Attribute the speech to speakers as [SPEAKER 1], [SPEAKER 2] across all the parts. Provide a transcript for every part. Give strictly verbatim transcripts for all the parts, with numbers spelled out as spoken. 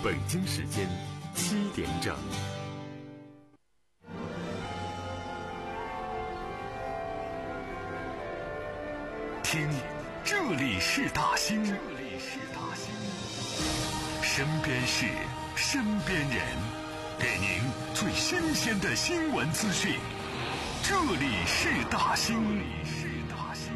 [SPEAKER 1] 北京时间七点整。听，这里是大兴，这里是大兴，身边事，身边人，给您最新鲜的新闻资讯。这里是大兴，这里是大兴。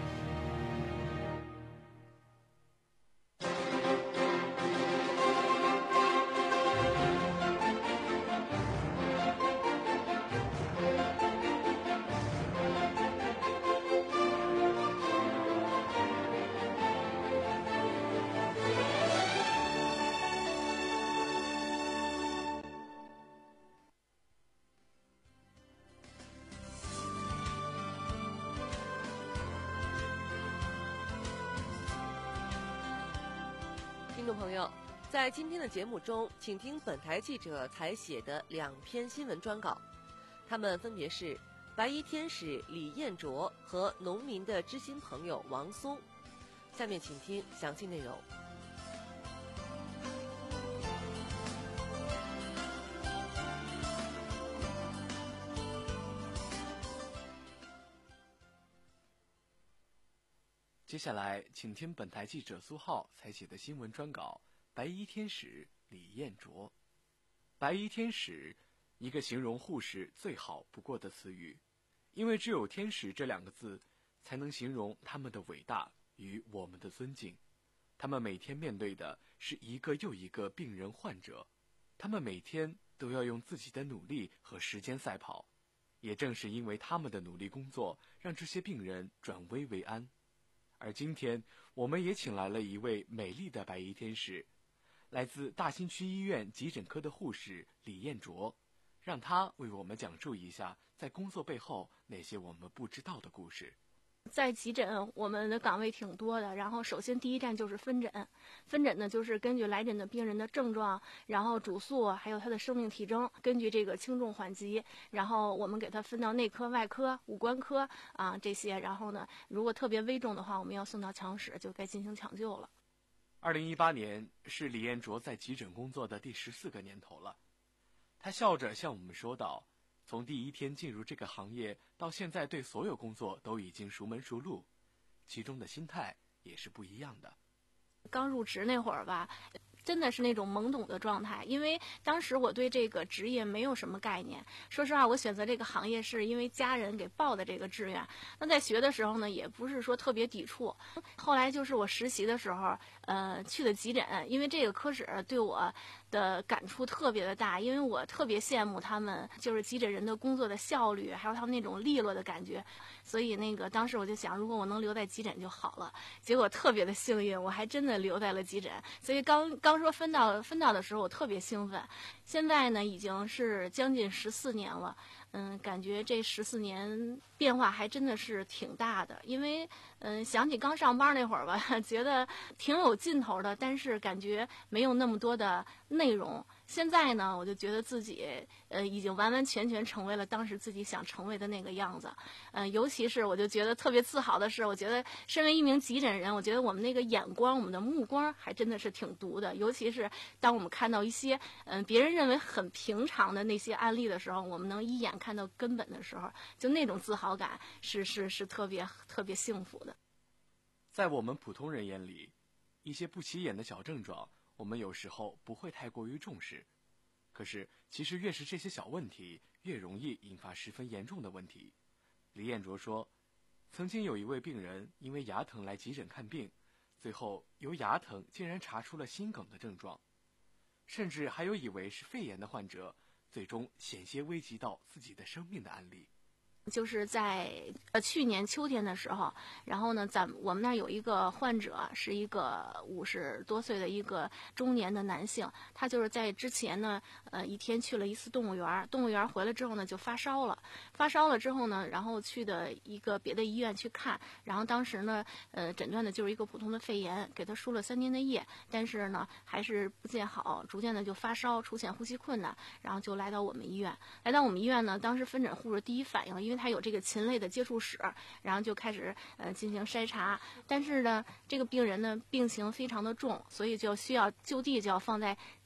[SPEAKER 2] 听众朋友，在今天的节目中，请听本台记者采写的两篇新闻专稿，他们分别是白衣天使李彦卓和农民的知心朋友王松。下面请听详细内容。
[SPEAKER 3] 接下来，请听本台记者苏浩采写的新闻专稿《白衣天使李彦卓》。白衣天使，一个形容护士最好不过的词语，因为只有天使这两个字，才能形容他们的伟大与我们的尊敬。他们每天面对的是一个又一个病人患者，他们每天都要用自己的努力和时间赛跑。也正是因为他们的努力工作，让这些病人转危为安。而今天，我们也请来了一位美丽的白衣天使，来自大兴区医院急诊科的护士李彦卓，让他为我们讲述一下在工作背后那些我们不知道的故事。
[SPEAKER 4] 在急诊，我们的岗位挺多的。然后，首先第一站就是分诊。分诊呢，就是根据来诊的病人的症状，然后主诉，还有他的生命体征，根据这个轻重缓急，然后我们给他分到内科、外科、五官科啊这些。然后呢，如果特别危重的话，我们要送到抢室，就该进行抢救了。
[SPEAKER 3] 二零一八年是李彦卓在急诊工作的第十四个年头了。他笑着向我们说道，从第一天进入这个行业到现在，对所有工作都已经熟门熟路，其中的心态也是不一样的。
[SPEAKER 4] 刚入职那会儿吧，真的是那种懵懂的状态，因为当时我对这个职业没有什么概念。说实话，我选择这个行业是因为家人给报的这个志愿。那在学的时候呢，也不是说特别抵触。后来就是我实习的时候，呃，去的急诊，因为这个科室对我的感触特别的大，因为我特别羡慕他们就是急诊人的工作的效率，还有他们那种利落的感觉。所以那个当时我就想，如果我能留在急诊就好了。结果特别的幸运，我还真的留在了急诊。所以刚刚说分到分到的时候，我特别兴奋。现在呢，已经是将近十四年了。嗯，感觉这十四年变化还真的是挺大的。因为嗯，想起刚上班那会儿吧，觉得挺有劲头的，但是感觉没有那么多的内容。现在呢，我就觉得自己呃已经完完全全成为了当时自己想成为的那个样子。嗯、呃，尤其是我就觉得特别自豪的是，我觉得身为一名急诊人，我觉得我们那个眼光，我们的目光还真的是挺毒的。尤其是当我们看到一些嗯、呃、别人认为很平常的那些案例的时候，我们能一眼看到根本的时候，就那种自豪感是是是特别特别幸福的。
[SPEAKER 3] 在我们普通人眼里，一些不起眼的小症状，我们有时候不会太过于重视，可是其实越是这些小问题，越容易引发十分严重的问题。李彦卓说，曾经有一位病人因为牙疼来急诊看病，最后由牙疼竟然查出了心梗的症状，甚至还有以为是肺炎的患者，最终险些危及到自己的生命的案例。
[SPEAKER 4] 就是在呃去年秋天的时候，然后呢，咱我们那儿有一个患者，是一个五十多岁的一个中年的男性，他就是在之前呢，呃一天去了一次动物园，动物园回来之后呢就发烧了，发烧了之后呢，然后去的一个别的医院去看，然后当时呢，呃诊断的就是一个普通的肺炎，给他输了三天的液，但是呢还是不见好，逐渐的就发烧，出现呼吸困难，然后就来到我们医院，来到我们医院呢，当时分诊护士第一反应，因为他有这个禽类的接触史，然后就开始呃进行筛查，但是呢，这个病人呢病情非常的重，所以就需要就地就要放在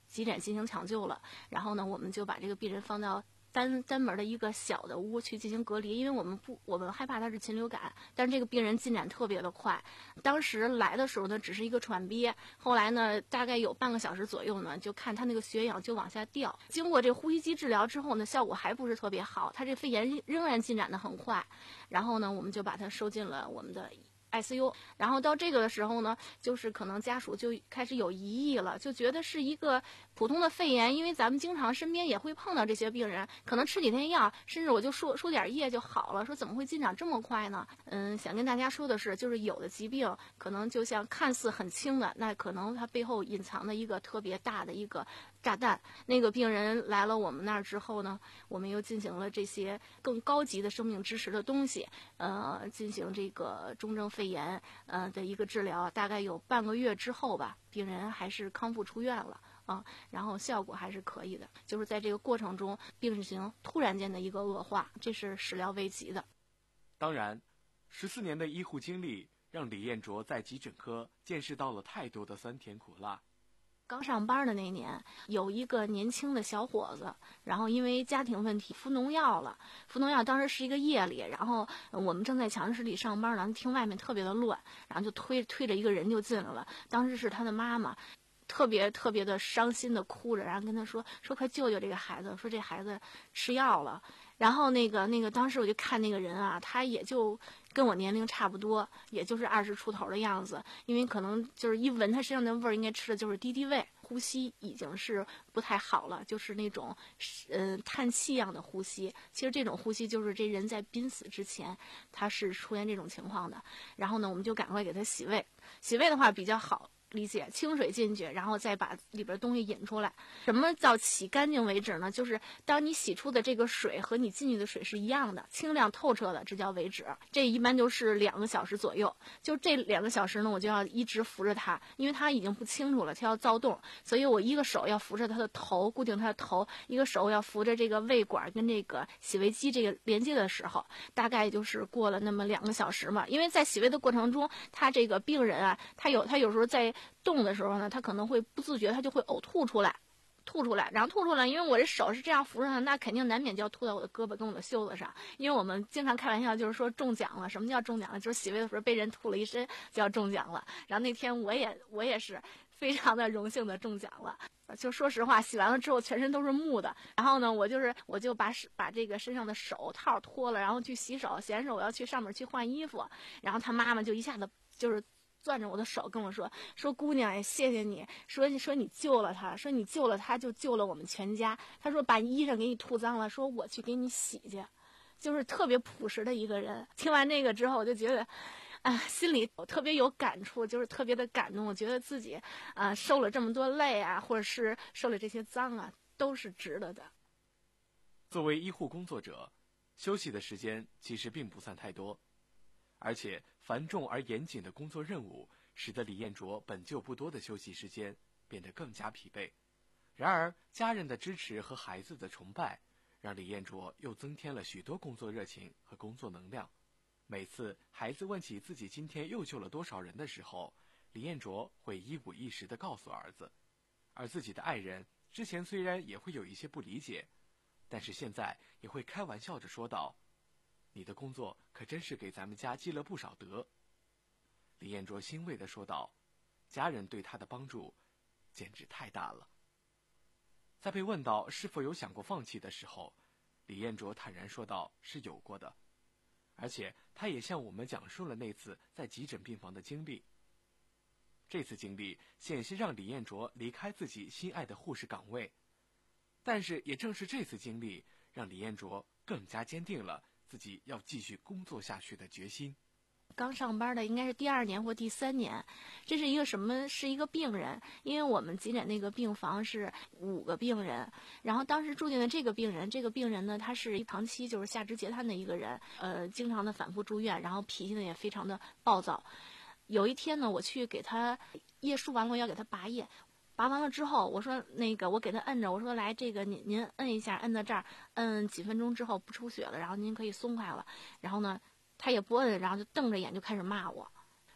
[SPEAKER 4] 急诊进行抢救了，然后呢，我们就把这个病人放到单单门的一个小的屋去进行隔离，因为我们不，我们害怕他是禽流感，但是这个病人进展特别的快。当时来的时候呢，只是一个喘憋，后来呢，大概有半个小时左右呢，就看他那个血氧就往下掉。经过这呼吸机治疗之后呢，效果还不是特别好，他这肺炎仍然进展的很快。然后呢，我们就把他收进了我们的I C U， 然后到这个的时候呢，就是可能家属就开始有疑义了，就觉得是一个普通的肺炎，因为咱们经常身边也会碰到这些病人，可能吃几天药，甚至我就输输点液就好了，说怎么会进展这么快呢？嗯，想跟大家说的是，就是有的疾病可能就像看似很轻的，那可能它背后隐藏的一个特别大的一个炸弹。那个病人来了我们那儿之后呢，我们又进行了这些更高级的生命支持的东西，呃，进行这个重症肺炎呃的一个治疗，大概有半个月之后吧，病人还是康复出院了啊，然后效果还是可以的。就是在这个过程中，病情突然间的一个恶化，这是始料未及的。
[SPEAKER 3] 当然，十四年的医护经历让李彦卓在急诊科见识到了太多的酸甜苦辣。
[SPEAKER 4] 刚上班的那年，有一个年轻的小伙子，然后因为家庭问题服农药了。服农药当时是一个夜里，然后我们正在强室里上班呢，听外面特别的乱，然后就推推着一个人就进来了。当时是他的妈妈，特别特别的伤心的哭着，然后跟他说说快救救这个孩子，说这孩子吃药了。然后那个那个当时我就看那个人啊，他也就跟我年龄差不多，也就是二十出头的样子，因为可能就是一闻他身上的味儿，应该吃的就是敌敌畏，呼吸已经是不太好了，就是那种嗯、呃、叹气样的呼吸。其实这种呼吸就是这人在濒死之前他是出现这种情况的。然后呢，我们就赶快给他洗胃，洗胃的话比较好理解，清水进去，然后再把里边东西引出来。什么叫洗干净为止呢？就是当你洗出的这个水和你进去的水是一样的，清亮透彻的，这叫为止。这一般就是两个小时左右。就这两个小时呢，我就要一直扶着他，因为他已经不清楚了，他要躁动，所以我一个手要扶着他的头，固定他的头，一个手要扶着这个胃管跟这个洗胃机这个连接的时候，大概就是过了那么两个小时嘛。因为在洗胃的过程中，他这个病人啊，他有他有时候在动的时候呢，他可能会不自觉，他就会呕吐出来，吐出来，然后吐出来，因为我这手是这样扶着他，那肯定难免就要吐到我的胳膊跟我的袖子上。因为我们经常开玩笑，就是说中奖了。什么叫中奖了？就是洗胃的时候被人吐了一身，就要中奖了。然后那天我也我也是非常的荣幸的中奖了。就说实话，洗完了之后全身都是木的。然后呢，我就是我就把把这个身上的手套脱了，然后去洗手，洗完手我要去上面去换衣服。然后他妈妈就一下子就是攥着我的手跟我说说姑娘也谢谢你，说你说你救了他，说你救了他就救了我们全家。他说把衣裳给你吐脏了，说我去给你洗去。就是特别朴实的一个人。听完这个之后，我就觉得啊，心里特别有感触，就是特别的感动。我觉得自己啊、呃、受了这么多累啊，或者是受了这些脏啊，都是值得的。
[SPEAKER 3] 作为医护工作者，休息的时间其实并不算太多，而且繁重而严谨的工作任务使得李彦卓本就不多的休息时间变得更加疲惫。然而家人的支持和孩子的崇拜让李彦卓又增添了许多工作热情和工作能量。每次孩子问起自己今天又救了多少人的时候，李彦卓会一五一十地告诉儿子。而自己的爱人之前虽然也会有一些不理解，但是现在也会开玩笑着说道，你的工作可真是给咱们家积了不少德。李彦卓欣慰地说道，家人对他的帮助简直太大了。在被问到是否有想过放弃的时候，李彦卓坦然说道，是有过的。而且他也向我们讲述了那次在急诊病房的经历。这次经历险些让李彦卓离开自己心爱的护士岗位，但是也正是这次经历让李彦卓更加坚定了自己要继续工作下去的决心。
[SPEAKER 4] 刚上班的应该是第二年或第三年，这是一个什么？是一个病人，因为我们急诊那个病房是五个病人，然后当时住进的这个病人，这个病人呢，他是长期就是下肢截瘫的一个人，呃，经常的反复住院，然后脾气呢也非常的暴躁。有一天呢，我去给他叶输完了，要给他拔叶，拔完了之后，我说那个我给他摁着，我说来这个您您摁一下，摁到这儿，摁几分钟之后不出血了，然后您可以松开了。然后呢，他也不摁，然后就瞪着眼就开始骂我，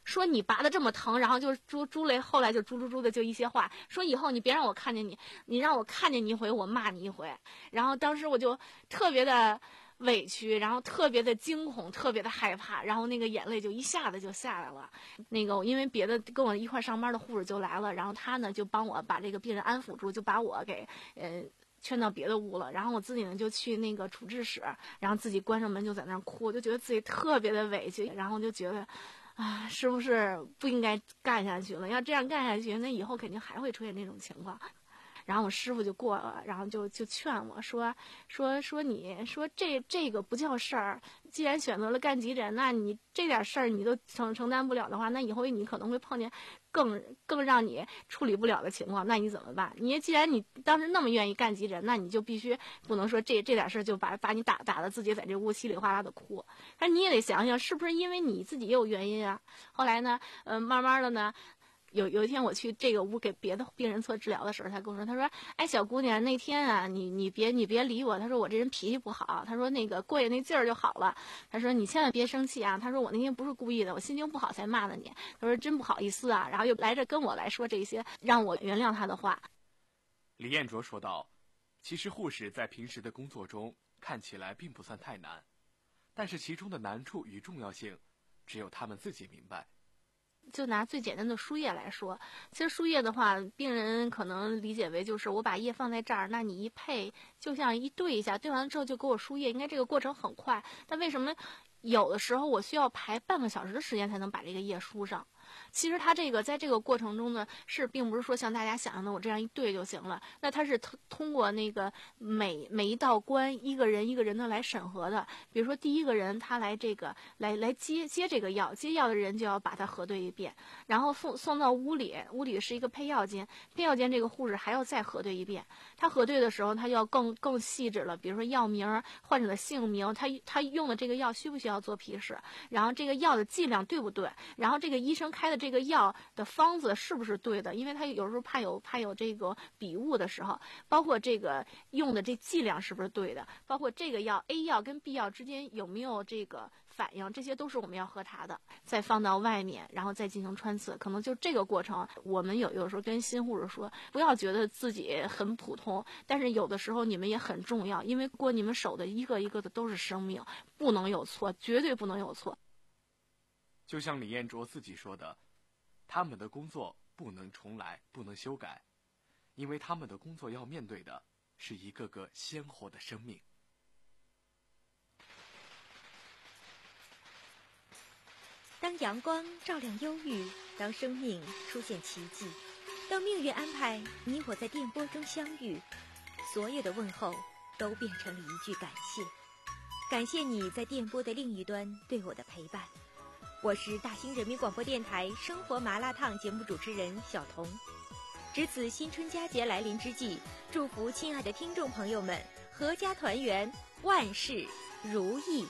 [SPEAKER 4] 说你拔的这么疼，然后就猪猪嘞，后来就猪猪猪的就一些话，说以后你别让我看见你，你让我看见你一回，我骂你一回。然后当时我就特别的委屈，然后特别的惊恐，特别的害怕，然后那个眼泪就一下子就下来了。那个因为别的跟我一块上班的护士就来了，然后他呢就帮我把这个病人安抚住，就把我给呃圈到别的屋了。然后我自己呢就去那个处置室，然后自己关上门就在那儿哭，我就觉得自己特别的委屈，然后就觉得啊，是不是不应该干下去了？要这样干下去，那以后肯定还会出现这种情况。然后我师傅就过了，然后就就劝我说说说你说这这个不叫事儿，既然选择了干急诊，那你这点事儿你都承承担不了的话，那以后你可能会碰见更更让你处理不了的情况，那你怎么办？你既然你当时那么愿意干急诊，那你就必须不能说这这点事儿就把把你打打的自己在这屋稀里哗啦的哭。但你也得想想，是不是因为你自己也有原因啊？后来呢，呃，慢慢的呢。有有一天我去这个屋给别的病人做治疗的时候，他跟我说，他说，哎，小姑娘，那天啊，你你别你别理我，他说我这人脾气不好，他说那个过去那劲儿就好了，他说你千万别生气啊，他说我那天不是故意的，我心情不好才骂的你，他说真不好意思啊，然后又来这跟我来说这些让我原谅他的话。
[SPEAKER 3] 李彦卓说道，其实护士在平时的工作中看起来并不算太难，但是其中的难处与重要性只有他们自己明白。
[SPEAKER 4] 就拿最简单的输液来说，其实输液的话，病人可能理解为就是我把液放在这儿，那你一配就像一对一下，对完了之后就给我输液，应该这个过程很快。但为什么有的时候我需要排半个小时的时间才能把这个液输上？其实它这个在这个过程中呢，是并不是说像大家想象的我这样一对就行了。那它是通通过那个每每一道关一个人一个人的来审核的。比如说第一个人他来这个来来接接这个药，接药的人就要把它核对一遍，然后送送到屋里，屋里是一个配药间，配药间这个护士还要再核对一遍。他核对的时候，他就要更更细致了，比如说药名、患者的姓名，他他用的这个药需不需要做批示，然后这个药的剂量对不对，然后这个医生开的这个药的方子是不是对的，因为他有时候怕有怕有这个笔误的时候，包括这个用的这剂量是不是对的，包括这个药 A 药跟 B 药之间有没有这个反应，这些都是我们要核查的，再放到外面，然后再进行穿刺。可能就这个过程，我们有有时候跟新护士说，不要觉得自己很普通，但是有的时候你们也很重要，因为过你们手的一个一个的都是生命，不能有错，绝对不能有错。
[SPEAKER 3] 就像李彦卓自己说的，他们的工作不能重来，不能修改，因为他们的工作要面对的是一个个鲜活的生命。
[SPEAKER 5] 当阳光照亮忧郁，当生命出现奇迹，当命运安排你我在电波中相遇，所有的问候都变成了一句感谢。感谢你在电波的另一端对我的陪伴。我是大兴人民广播电台生活麻辣烫节目主持人小彤。值此新春佳节来临之际，祝福亲爱的听众朋友们阖家团圆，万事如意。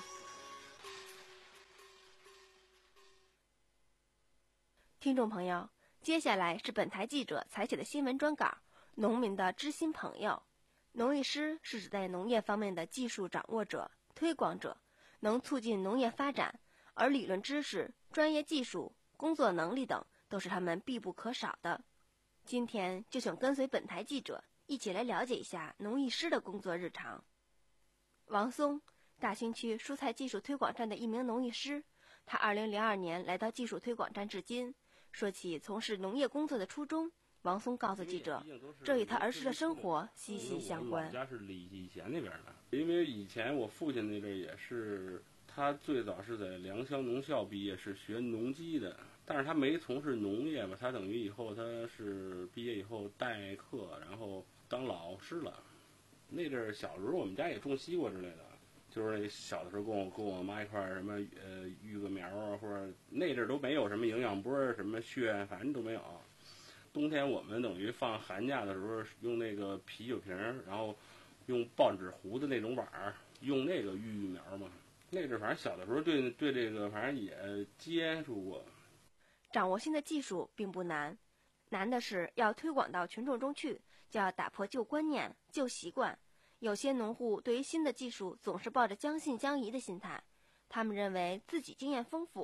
[SPEAKER 6] 听众朋友，接下来是本台记者采写的新闻专稿《农民的知心朋友》。农艺师是指在农业方面的技术掌握者、推广者，能促进农业发展，而理论知识、专业技术、工作能力等都是他们必不可少的。今天就想跟随本台记者一起来了解一下农艺师的工作日常。王松，大兴区蔬菜技术推广站的一名农艺师，他二零零二年来到技术推广站至今。说起从事农业工作的初衷，王松告诉记者，这与他儿时的生活息息相关。
[SPEAKER 7] 我家是李义贤那边的，因为以前我父亲那阵也是，他最早是在良乡农校毕业，是学农机的，但是他没从事农业吧，他等于以后他是毕业以后代课，然后当老师了。那阵儿小时候我们家也种西瓜之类的，就是那小的时候跟我跟我妈一块儿什么呃育个苗啊，或者那阵儿都没有什么营养波什么血，反正都没有。冬天我们等于放寒假的时候用那个啤酒瓶，然后用报纸糊的那种碗儿，用那个育育苗嘛。那阵儿反正小的时候对对这个反正也接触过。
[SPEAKER 6] 掌握新的技术并不难，难的是要推广到群众中去，就要打破旧观念、旧习惯。有些农户对于新的技术总是抱着将信将疑的心态，他们认为自己经验丰富，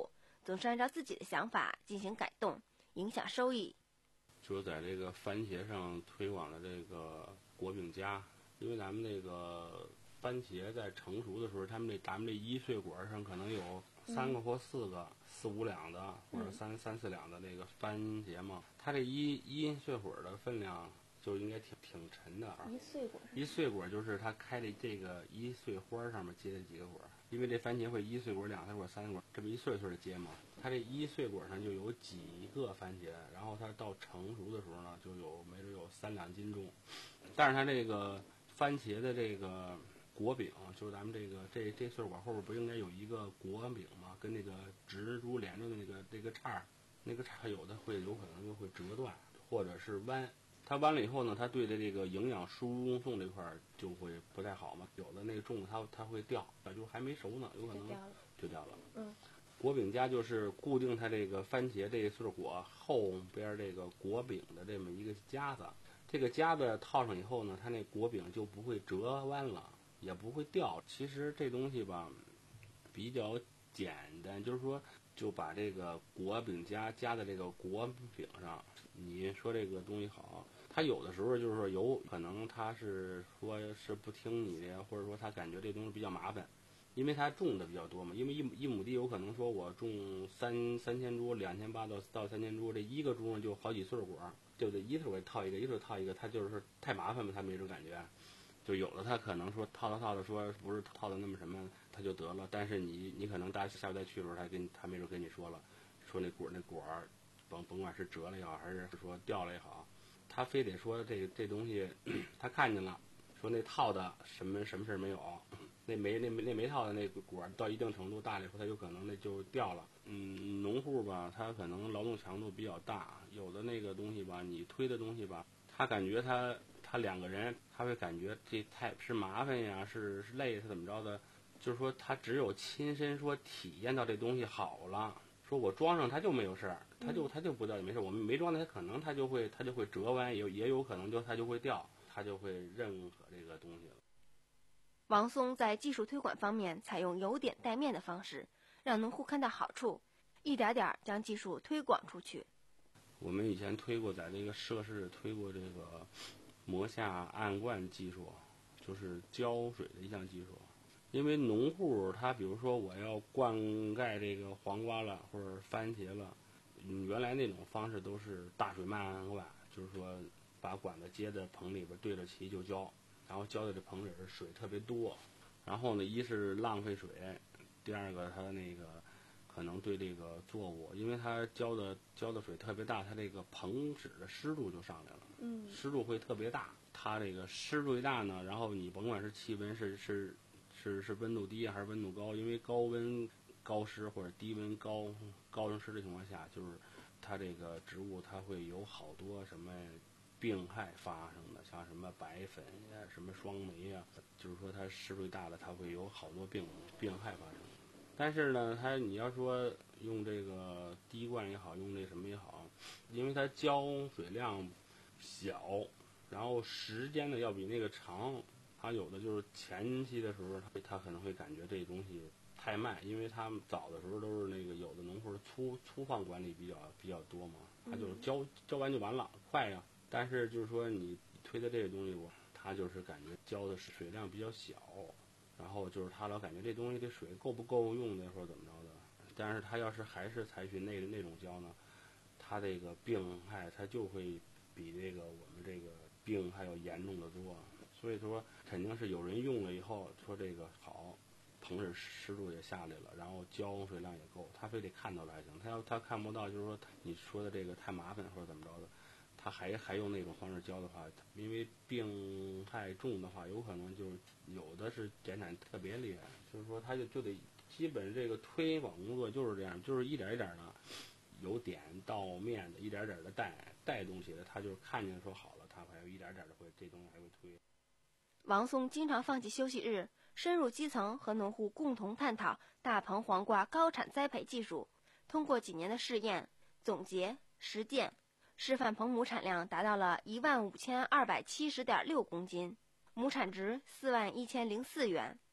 [SPEAKER 6] 总是按照自己的想法进行改动，影响收益。
[SPEAKER 7] 就在这个番茄上推广的这个果饼家，因为咱们这个番茄在成熟的时候，他们这咱们这一穗果上可能有三个或四个、嗯、四五两的，或者三、嗯、三四两的那个番茄嘛，它这一一穗果的分量就应该挺挺沉的。
[SPEAKER 6] 一穗果，
[SPEAKER 7] 一穗果就是它开的这个一穗花上面结的几个果，因为这番茄会一穗果、两穗果、三穗果这么一穗穗的结嘛。它这一穗果上就有几个番茄，然后它到成熟的时候呢，就有没准有三两斤重。但是它这个番茄的这个果饼，就是咱们这个这这穗果后边不应该有一个果饼吗？跟那个植株连着的那个这个叉，那个叉有的会有可能就会折断，或者是弯。它弯了以后呢，它对的这个营养输送这块就会不太好嘛。有的那个种它它会掉，就还没熟呢，有可能就掉了。
[SPEAKER 6] 嗯，
[SPEAKER 7] 果饼夹就是固定它这个番茄这穗果后边这个果饼的这么一个夹子。这个夹子套上以后呢，它那果饼就不会折弯了，也不会掉。其实这东西吧比较简单，就是说就把这个果饼夹夹在这个果饼上。你说这个东西好，他有的时候就是说有可能他是说是不听你的，或者说他感觉这东西比较麻烦，因为他种的比较多嘛。因为一一亩地有可能说我种三三千株、两千八到到三千株，这一个株上就好几穗果，对不对？一穗果套一个，一穗套一个，他就是太麻烦嘛，他没这种感觉。就有的他可能说套套套的说不是套的那么什么，他就得了。但是你你可能大下回再去的时候，他跟他没准跟你说了，说那果那果儿。甭甭管是折了也好，还是说掉了也好，他非得说这这东西他看见了，说那套的什么什么事没有，那没那那没套的那个果到一定程度大了以后，它有可能那就掉了。嗯，农户吧，他可能劳动强度比较大，有的那个东西吧，你推的东西吧，他感觉他他两个人他会感觉这太是麻烦呀，是是累，是怎么着的？就是说他只有亲身说体验到这东西好了。说我装上它就没有事儿，它就它就不掉也没事。我们没装它，可能它就会它就会折弯，也也有可能就它就会掉，它就会认可这个东西了。
[SPEAKER 6] 王松在技术推广方面采用由点带面的方式，让农户看到好处，一点点将技术推广出去。
[SPEAKER 7] 我们以前推过，在这个涉事推过这个磨下暗灌技术，就是浇水的一项技术。因为农户他比如说我要灌溉这个黄瓜了或者番茄了，嗯，原来那种方式都是大水漫灌，就是说把管子接在棚里边对着齐就浇，然后浇的这棚里水特别多，然后呢一是浪费水，第二个它那个可能对这个作物，因为它浇的浇的水特别大，它这个棚室的湿度就上来了，
[SPEAKER 6] 嗯，
[SPEAKER 7] 湿度会特别大，它这个湿度一大呢，然后你甭管是气温是是是是温度低还是温度高，因为高温高湿或者低温高高温湿的情况下，就是它这个植物它会有好多什么病害发生的，像什么白粉呀、什么霜霉呀，就是说它湿度大了，它会有好多病病害发生。但是呢，它你要说用这个滴灌也好，用这什么也好，因为它浇水量小，然后时间呢要比那个长。他有的就是前期的时候，他他可能会感觉这东西太慢，因为他们早的时候都是那个有的农户粗粗放管理比较比较多嘛，他就是浇浇完就完了，快呀。但是就是说你推的这个东西，我他就是感觉浇的水量比较小，然后就是他老感觉这东西这水够不够用的或者怎么着的。但是他要是还是采取那那种浇呢，他这个病害他就会比这个我们这个病害要严重的多。所以说肯定是有人用了以后说这个好，棚室湿度也下来了，然后浇水量也够，他非得看到了还行。他要他看不到，就是说你说的这个太麻烦或者怎么着的，他还还用那种方式浇的话，因为病害重的话，有可能就是有的是减产特别厉害，就是说他就就得基本这个推广工作就是这样，就是一点一点的由点到面的，一点点的带带东西的，他就是看见说好了，他还有一点点的会这东西还会推。
[SPEAKER 6] 王松经常放弃休息日，深入基层和农户共同探讨大棚黄瓜高产栽培技术。通过几年的试验、总结、实践，示范棚亩产量达到了一万五千二百七十点六公斤，亩产值四万一千零四元。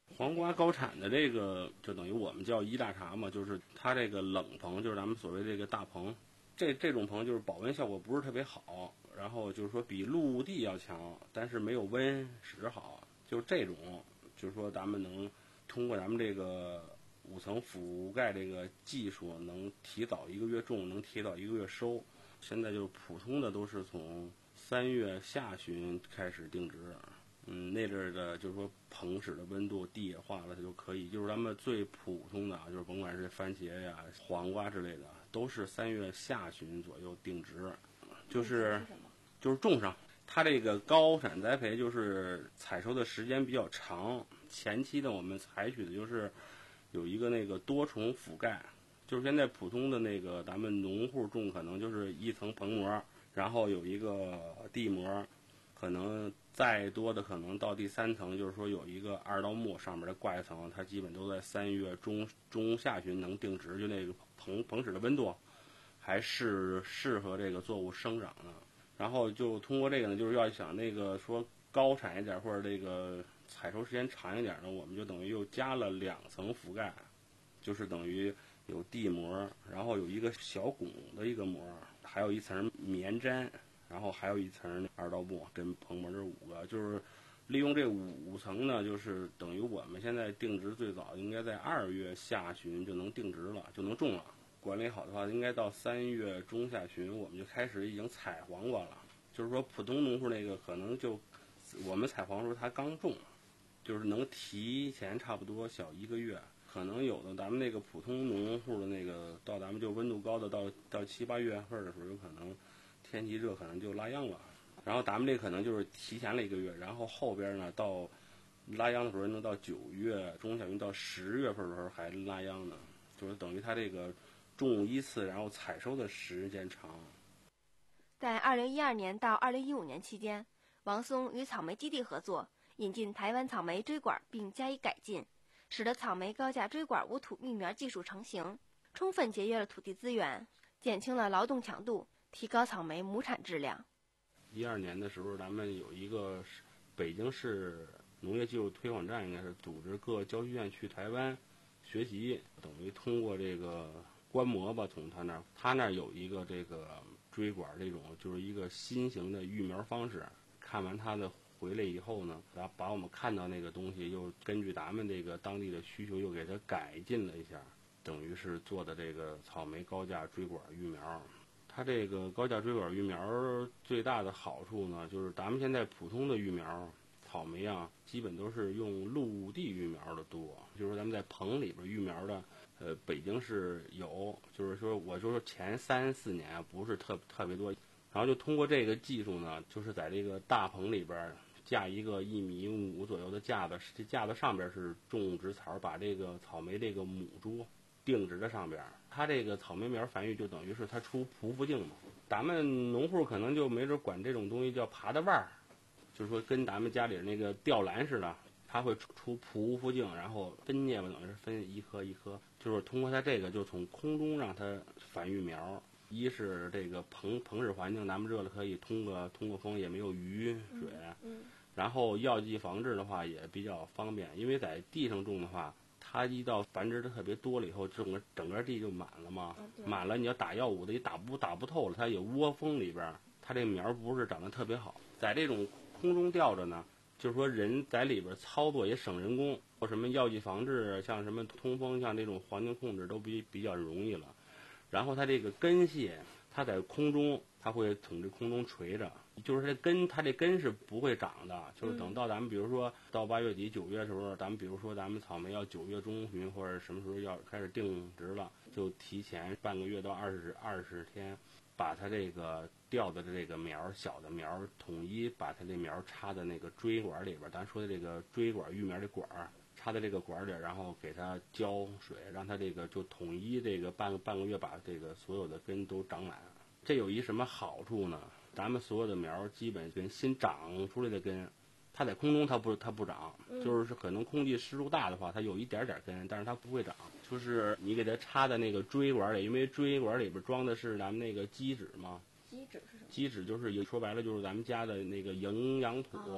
[SPEAKER 7] 黄瓜高产的这个就等于我们叫一大茬嘛，就是它这个冷棚，就是咱们所谓这个大棚，这这种棚就是保温效果不是特别好，然后就是说比陆地要强，但是没有温室好，就这种就是说咱们能通过咱们这个五层覆盖这个技术，能提早一个月种，能提早一个月收。现在就是普通的都是从三月下旬开始定植。嗯，那阵儿的，就是说棚室的温度，地也化了，它就可以。就是咱们最普通的啊，就是甭管是番茄呀、黄瓜之类的，都是三月下旬左右定植，就是就是种上。它这个高产栽培就是采收的时间比较长，前期呢我们采取的就是有一个那个多重覆盖，就是现在普通的那个咱们农户种可能就是一层棚膜，然后有一个地膜。可能再多的可能到第三层，就是说有一个二道木上面的挂一层，它基本都在三月中中下旬能定植，就那个棚棚室的温度还是适合这个作物生长的。然后就通过这个呢，就是要想那个说高产一点或者这个采收时间长一点呢，我们就等于又加了两层覆盖，就是等于有地膜，然后有一个小拱的一个膜，还有一层棉毡。然后还有一层二道木跟棚膜，这五个就是利用这五五层呢，就是等于我们现在定植最早应该在二月下旬就能定植了，就能种了。管理好的话，应该到三月中下旬我们就开始已经采黄瓜了。就是说普通农户那个可能就我们采黄的时候他刚种，就是能提前差不多小一个月。可能有的咱们那个普通农户的那个到咱们就温度高的到到七八月份的时候，有可能。天气热可能就拉秧了，然后咱们这可能就是提前了一个月，然后后边呢到拉秧的时候能到九月中下旬到十月份的时候还拉秧呢，就是等于它这个种一次然后采收的时间长。
[SPEAKER 6] 在二零一二年到二零一五年期间，王松与草莓基地合作，引进台湾草莓锥管并加以改进，使得草莓高架锥管无土育苗技术成型，充分节约了土地资源，减轻了劳动强度，提高草莓亩产质量。
[SPEAKER 7] 一二年的时候，咱们有一个北京市农业技术推广站，应该是组织各教学院去台湾学习，等于通过这个观摩吧，从他那儿，他那儿有一个这个锥管这种，就是一个新型的育苗方式。看完他的回来以后呢，然后把我们看到那个东西，又根据咱们这个当地的需求，又给它改进了一下，等于是做的这个草莓高架锥管育苗。它这个高架锥管育苗最大的好处呢，就是咱们现在普通的育苗草莓啊，基本都是用陆地育苗的多，就是说咱们在棚里边育苗的，呃，北京市有，就是说我就说前三四年啊，不是特特别多，然后就通过这个技术呢，就是在这个大棚里边架一个一米五左右的架子，这架子上边是种植槽，把这个草莓这个母株定植在上边，它这个草莓苗繁育就等于是它出匍匐茎嘛。咱们农户可能就没准管这种东西叫耙的腕儿，就是说跟咱们家里那个吊篮似的，它会出出匍匐茎，然后分叶吧，等于是分一颗一颗，就是通过它这个就从空中让它繁育苗。一是这个棚棚室环境，咱们热了可以通过通过风，也没有雨水。
[SPEAKER 6] 嗯嗯、
[SPEAKER 7] 然后药剂防治的话也比较方便，因为在地上种的话，它一到繁殖的特别多了以后，整个整个地就满了嘛，
[SPEAKER 6] 嗯、
[SPEAKER 7] 满了你要打药物的也打不打不透了，它有窝蜂里边，它这苗不是长得特别好。在这种空中吊着呢，就是说人在里边操作也省人工，或什么药剂防治，像什么通风，像这种环境控制都比比较容易了。然后它这个根系，它在空中，它会从这空中垂着，就是这根，它这根是不会长的，就是等到咱们比如说到八月底九月的时候，咱们比如说咱们草莓要九月中旬或者什么时候要开始定植了，就提前半个月到二十二十天，把它这个吊的这个苗小的苗统一把它这苗插在那个锥管里边，咱说的这个锥管育苗的管儿。插在这个管里，然后给它浇水，让它这个就统一这个半个半个月把这个所有的根都长满。这有一什么好处呢？咱们所有的苗基本跟新长出来的根，它在空中它不它不长，就是可能空气湿度大的话，它有一点点根，但是它不会长。就是你给它插在那个锥管里，因为锥管里边装的是咱们那个基质嘛。
[SPEAKER 6] 基质是什么？
[SPEAKER 7] 基质就是说白了就是咱们家的那个营养土。
[SPEAKER 6] 哦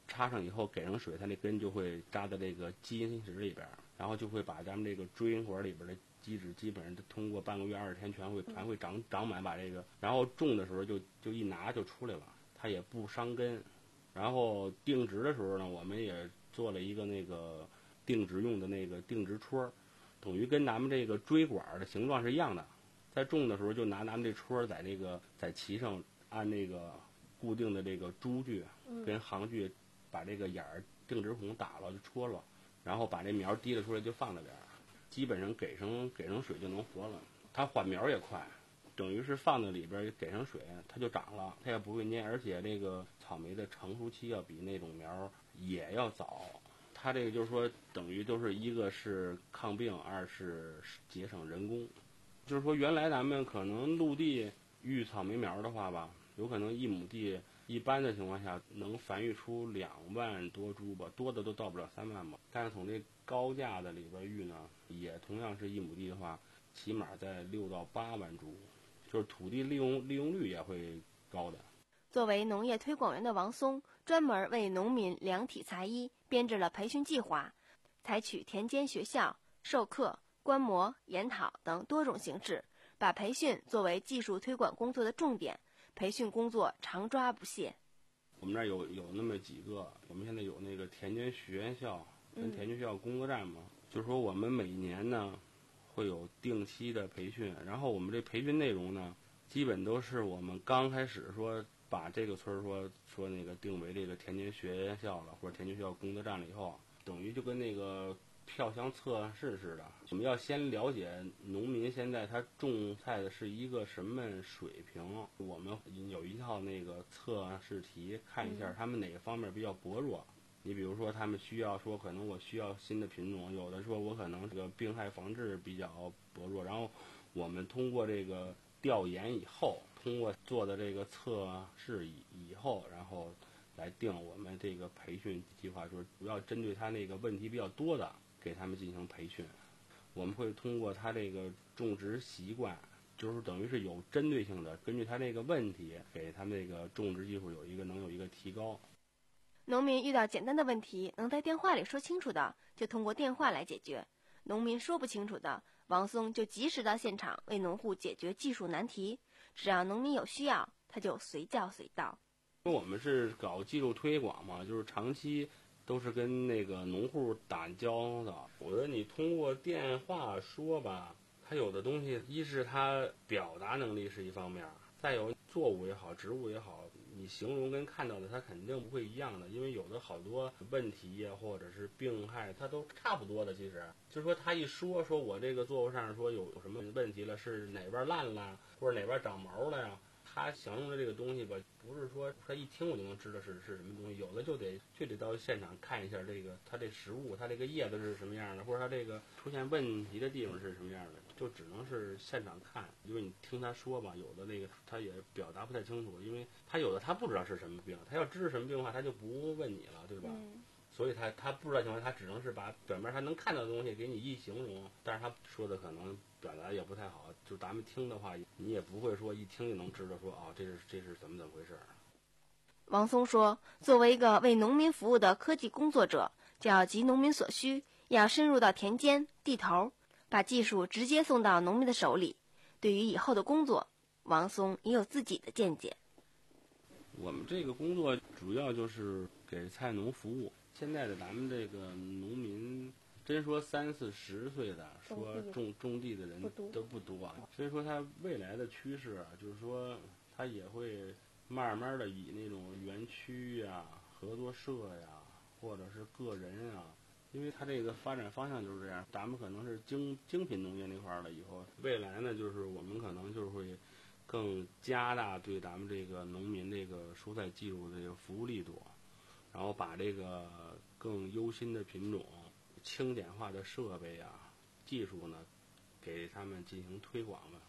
[SPEAKER 7] 插上以后给上水，它那根就会扎在这个基因石里边，然后就会把咱们这个锥引管里边的基质基本上通过半个月二十天全会全会长长满，把这个然后种的时候就就一拿就出来了，它也不伤根。然后定植的时候呢，我们也做了一个那个定植用的那个定植戳，等于跟咱们这个锥管的形状是一样的。在种的时候就拿咱们这戳在那个在旗上按那个固定的这个珠具跟行具把这个眼儿定植孔打了就戳了，然后把这苗滴了出来就放那边，基本上给上给上水就能活了。它缓苗也快，等于是放在里边给上水它就长了，它也不会蔫，而且这个草莓的成熟期要比那种苗也要早。它这个就是说等于都是一个是抗病，二是节省人工。就是说原来咱们可能陆地育草莓苗的话吧，有可能一亩地一般的情况下能繁育出两万多株吧，多的都到不了三万吧。但是从这高价的里边育呢，也同样是一亩地的话，起码在六到八万株，就是土地利用利用率也会高的。
[SPEAKER 6] 作为农业推广员的王松，专门为农民量体裁衣编制了培训计划，采取田间学校、授课、观摩、研讨等多种形式，把培训作为技术推广工作的重点，培训工作常抓不懈。
[SPEAKER 7] 我们这儿有有那么几个，我们现在有那个田间学校跟田间学校工作站嘛，嗯、就是说我们每年呢会有定期的培训，然后我们这培训内容呢，基本都是我们刚开始说把这个村说说那个定为这个田间学校了，或者田间学校工作站了以后，等于就跟那个票箱测试似的，我们要先了解农民现在他种菜的是一个什么水平，我们有一套那个测试题，看一下他们哪个方面比较薄弱。你比如说他们需要说可能我需要新的品种，有的说我可能这个病害防治比较薄弱，然后我们通过这个调研以后，通过做的这个测试以以后，然后来定我们这个培训计划，就是主要针对他那个问题比较多的给他们进行培训。我们会通过他这个种植习惯，就是等于是有针对性的，根据他这个问题给他们这个种植技术有一个能有一个提高。
[SPEAKER 6] 农民遇到简单的问题能在电话里说清楚的，就通过电话来解决；农民说不清楚的，王松就及时到现场为农户解决技术难题。只要农民有需要，他就随叫随到。
[SPEAKER 7] 我们是搞技术推广嘛，就是长期都是跟那个农户打交道。我觉得你通过电话说吧，他有的东西，一是他表达能力是一方面，再有作物也好，植物也好，你形容跟看到的它肯定不会一样的，因为有的好多问题呀，或者是病害，它都差不多的。其实就是说他一说说我这个作物上说有什么问题了，是哪边烂了，或者哪边长毛了呀，他形容的这个东西吧，不是说他一听我就能知道是是什么东西，有的就得就得到现场看一下这个它这食物，它这个叶子是什么样的，或者它这个出现问题的地方是什么样的，就只能是现场看。因为你听他说吧，有的那个他也表达不太清楚，因为他有的他不知道是什么病，他要知道什么病的话，他就不问你了，对吧？嗯，所以他他不知道情况下，他只能是把表面他能看到的东西给你一形容，但是他说的可能表达也不太好，就咱们听的话，你也不会说一听就能知道说哦，这是这是怎么怎么回事。
[SPEAKER 6] 王松说，作为一个为农民服务的科技工作者，就要急农民所需，要深入到田间地头，把技术直接送到农民的手里。对于以后的工作，王松也有自己的见解。
[SPEAKER 7] 我们这个工作主要就是给菜农服务。现在的咱们这个农民，真说三四十岁的说种种地的人都不多啊，所以说他未来的趋势啊，就是说他也会慢慢的以那种园区呀、合作社呀，或者是个人啊，因为他这个发展方向就是这样。咱们可能是精精品农业那块儿的，以后未来呢，就是我们可能就是会更加大对咱们这个农民这个蔬菜技术的这个服务力度，然后把这个更优新的品种、轻简化的设备啊、技术呢，给他们进行推广吧。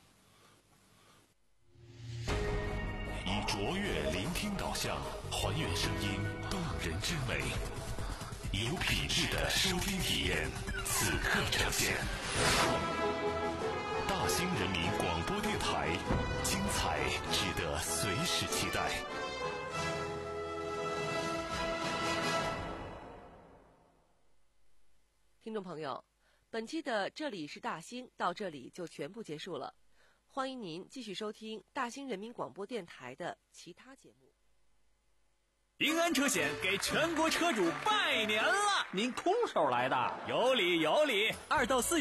[SPEAKER 1] 以卓越聆听导向，还原声音动人之美，有品质的收听体验，此刻呈现。大兴人民广播电台，精彩值得随时期待。
[SPEAKER 2] 众朋友，本期的这里是大兴到这里就全部结束了，欢迎您继续收听大兴人民广播电台的其他节目。
[SPEAKER 8] 平安车险给全国车主拜年了！
[SPEAKER 9] 您空手来的？
[SPEAKER 8] 有理有理，二到四